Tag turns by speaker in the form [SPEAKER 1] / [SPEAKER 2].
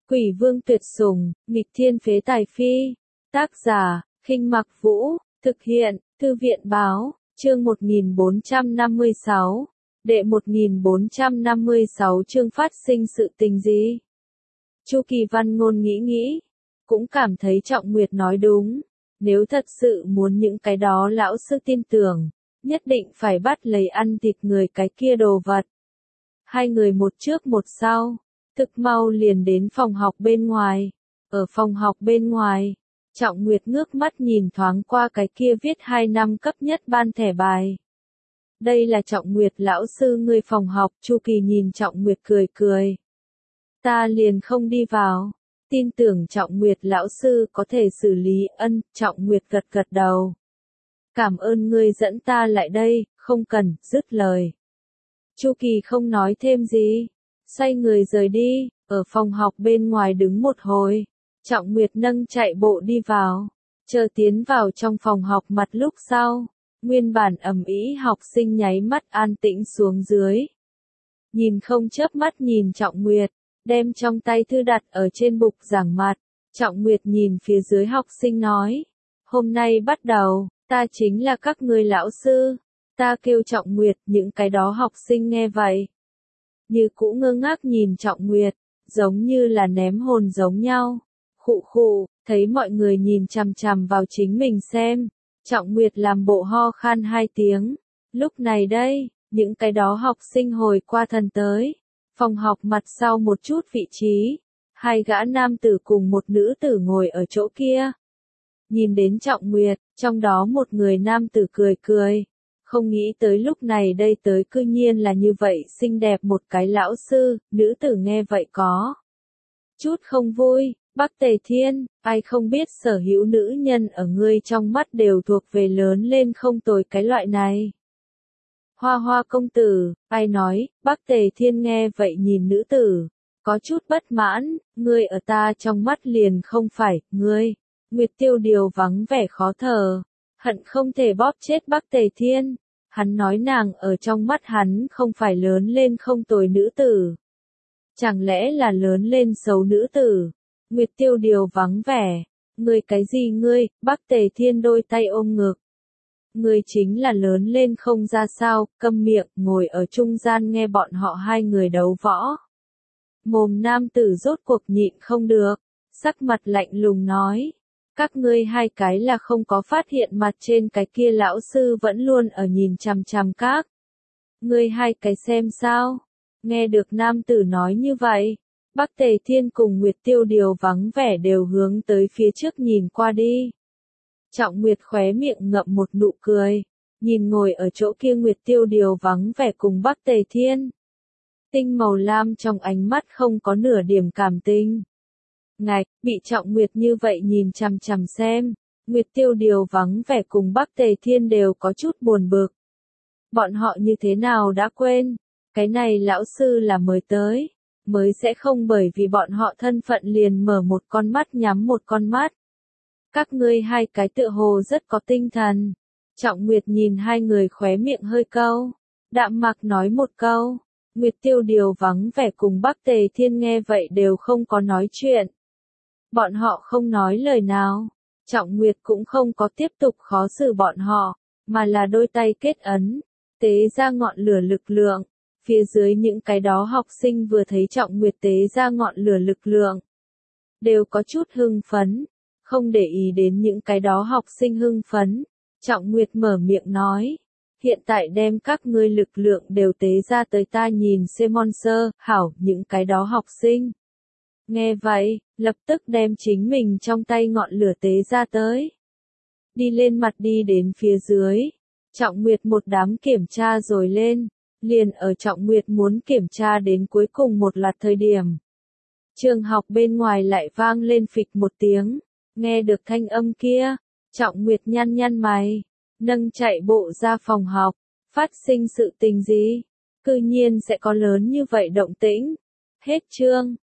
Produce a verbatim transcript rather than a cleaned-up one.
[SPEAKER 1] Quỷ vương tuyệt sủng, nghịch thiên phế tài phi. Tác giả, Khinh Mặc Vũ, thực hiện, Thư viện báo, chương một nghìn bốn trăm năm mươi sáu. Đệ một nghìn bốn trăm năm mươi sáu chương phát sinh sự tình gì? Chu Kỳ Văn ngôn nghĩ nghĩ, cũng cảm thấy Trọng Nguyệt nói đúng. Nếu thật sự muốn những cái đó lão sư tin tưởng, nhất định phải bắt lấy ăn thịt người cái kia đồ vật. Hai người một trước một sau, thực mau liền đến phòng học bên ngoài. Ở phòng học bên ngoài, Trọng Nguyệt ngước mắt nhìn thoáng qua cái kia viết hai năm cấp nhất ban thẻ bài. Đây là Trọng Nguyệt lão sư người phòng học. Chu Kỳ nhìn Trọng Nguyệt cười cười. Ta liền không đi vào. Tin tưởng Trọng Nguyệt lão sư có thể xử lý. Ân, Trọng Nguyệt gật gật đầu. Cảm ơn ngươi dẫn ta lại đây, không cần, dứt lời. Chu Kỳ không nói thêm gì, xoay người rời đi. Ở phòng học bên ngoài đứng một hồi, Trọng Nguyệt nâng chạy bộ đi vào. Chờ tiến vào trong phòng học mặt lúc sau, nguyên bản ầm ĩ học sinh nháy mắt an tĩnh xuống dưới. Nhìn không chớp mắt nhìn Trọng Nguyệt, đem trong tay thư đặt ở trên bục giảng mặt. Trọng Nguyệt nhìn phía dưới học sinh nói, hôm nay bắt đầu, ta chính là các ngươi lão sư. Ta kêu Trọng Nguyệt. Những cái đó học sinh nghe vậy, như cũ ngơ ngác nhìn Trọng Nguyệt, giống như là ném hồn giống nhau. Khụ khụ, thấy mọi người nhìn chằm chằm vào chính mình xem, Trọng Nguyệt làm bộ ho khan hai tiếng. Lúc này đây, những cái đó học sinh hồi qua thần tới. Phòng học mặt sau một chút vị trí, hai gã nam tử cùng một nữ tử ngồi ở chỗ kia. Nhìn đến Trọng Nguyệt, trong đó một người nam tử cười cười. Không nghĩ tới lúc này đây tới cư nhiên là như vậy xinh đẹp một cái lão sư. Nữ tử nghe vậy có chút không vui. Bắc Tề Thiên, ai không biết sở hữu nữ nhân ở ngươi trong mắt đều thuộc về lớn lên không tồi cái loại này. Hoa Hoa công tử, ai nói? Bắc Tề Thiên nghe vậy nhìn nữ tử, có chút bất mãn. Ngươi ở ta trong mắt liền không phải, ngươi. Nguyệt Tiêu Điều vắng vẻ khó thở, hận không thể bóp chết Bắc Tề Thiên. Hắn nói nàng ở trong mắt hắn không phải lớn lên không tồi nữ tử. Chẳng lẽ là lớn lên xấu nữ tử? Nguyệt Tiêu Điều vắng vẻ. Ngươi cái gì ngươi? Bắc Tề Thiên đôi tay ôm ngực. Ngươi chính là lớn lên không ra sao, câm miệng, ngồi ở trung gian nghe bọn họ hai người đấu võ. Mồm nam tử rốt cuộc nhịn không được, sắc mặt lạnh lùng nói. Các ngươi hai cái là không có phát hiện mặt trên cái kia lão sư vẫn luôn ở nhìn chằm chằm các. Ngươi hai cái xem sao? Nghe được nam tử nói như vậy, Bắc Tề Thiên cùng Nguyệt Tiêu Điều vắng vẻ đều hướng tới phía trước nhìn qua đi. Trọng Nguyệt khóe miệng ngậm một nụ cười, nhìn ngồi ở chỗ kia Nguyệt Tiêu Điều vắng vẻ cùng Bắc Tề Thiên. Tinh màu lam trong ánh mắt không có nửa điểm cảm tình. Ngạch, bị Trọng Nguyệt như vậy nhìn chằm chằm xem, Nguyệt Tiêu Điều vắng vẻ cùng Bắc Tề Thiên đều có chút buồn bực. Bọn họ như thế nào đã quên, cái này lão sư là mới tới, mới sẽ không bởi vì bọn họ thân phận liền mở một con mắt nhắm một con mắt. Các ngươi hai cái tựa hồ rất có tinh thần. Trọng Nguyệt nhìn hai người khóe miệng hơi câu, đạm mạc nói một câu. Nguyệt Tiêu Điều vắng vẻ cùng Bắc Tề Thiên nghe vậy đều không có nói chuyện. Bọn họ không nói lời nào. Trọng Nguyệt cũng không có tiếp tục khó xử bọn họ, mà là đôi tay kết ấn, tế ra ngọn lửa lực lượng. Phía dưới những cái đó học sinh vừa thấy Trọng Nguyệt tế ra ngọn lửa lực lượng, đều có chút hưng phấn. Không để ý đến những cái đó học sinh hưng phấn, Trọng Nguyệt mở miệng nói. Hiện tại đem các ngươi lực lượng đều tế ra tới ta nhìn xem monster, hảo, những cái đó học sinh. Nghe vậy, lập tức đem chính mình trong tay ngọn lửa tế ra tới. Đi lên mặt đi đến phía dưới. Trọng Nguyệt một đám kiểm tra rồi lên. Liền ở Trọng Nguyệt muốn kiểm tra đến cuối cùng một loạt thời điểm. Trường học bên ngoài lại vang lên phịch một tiếng. Nghe được thanh âm kia, Trọng Nguyệt nhăn nhăn mày, nâng chạy bộ ra phòng học. Phát sinh sự tình gì? Cư nhiên sẽ có lớn như vậy động tĩnh. Hết chương.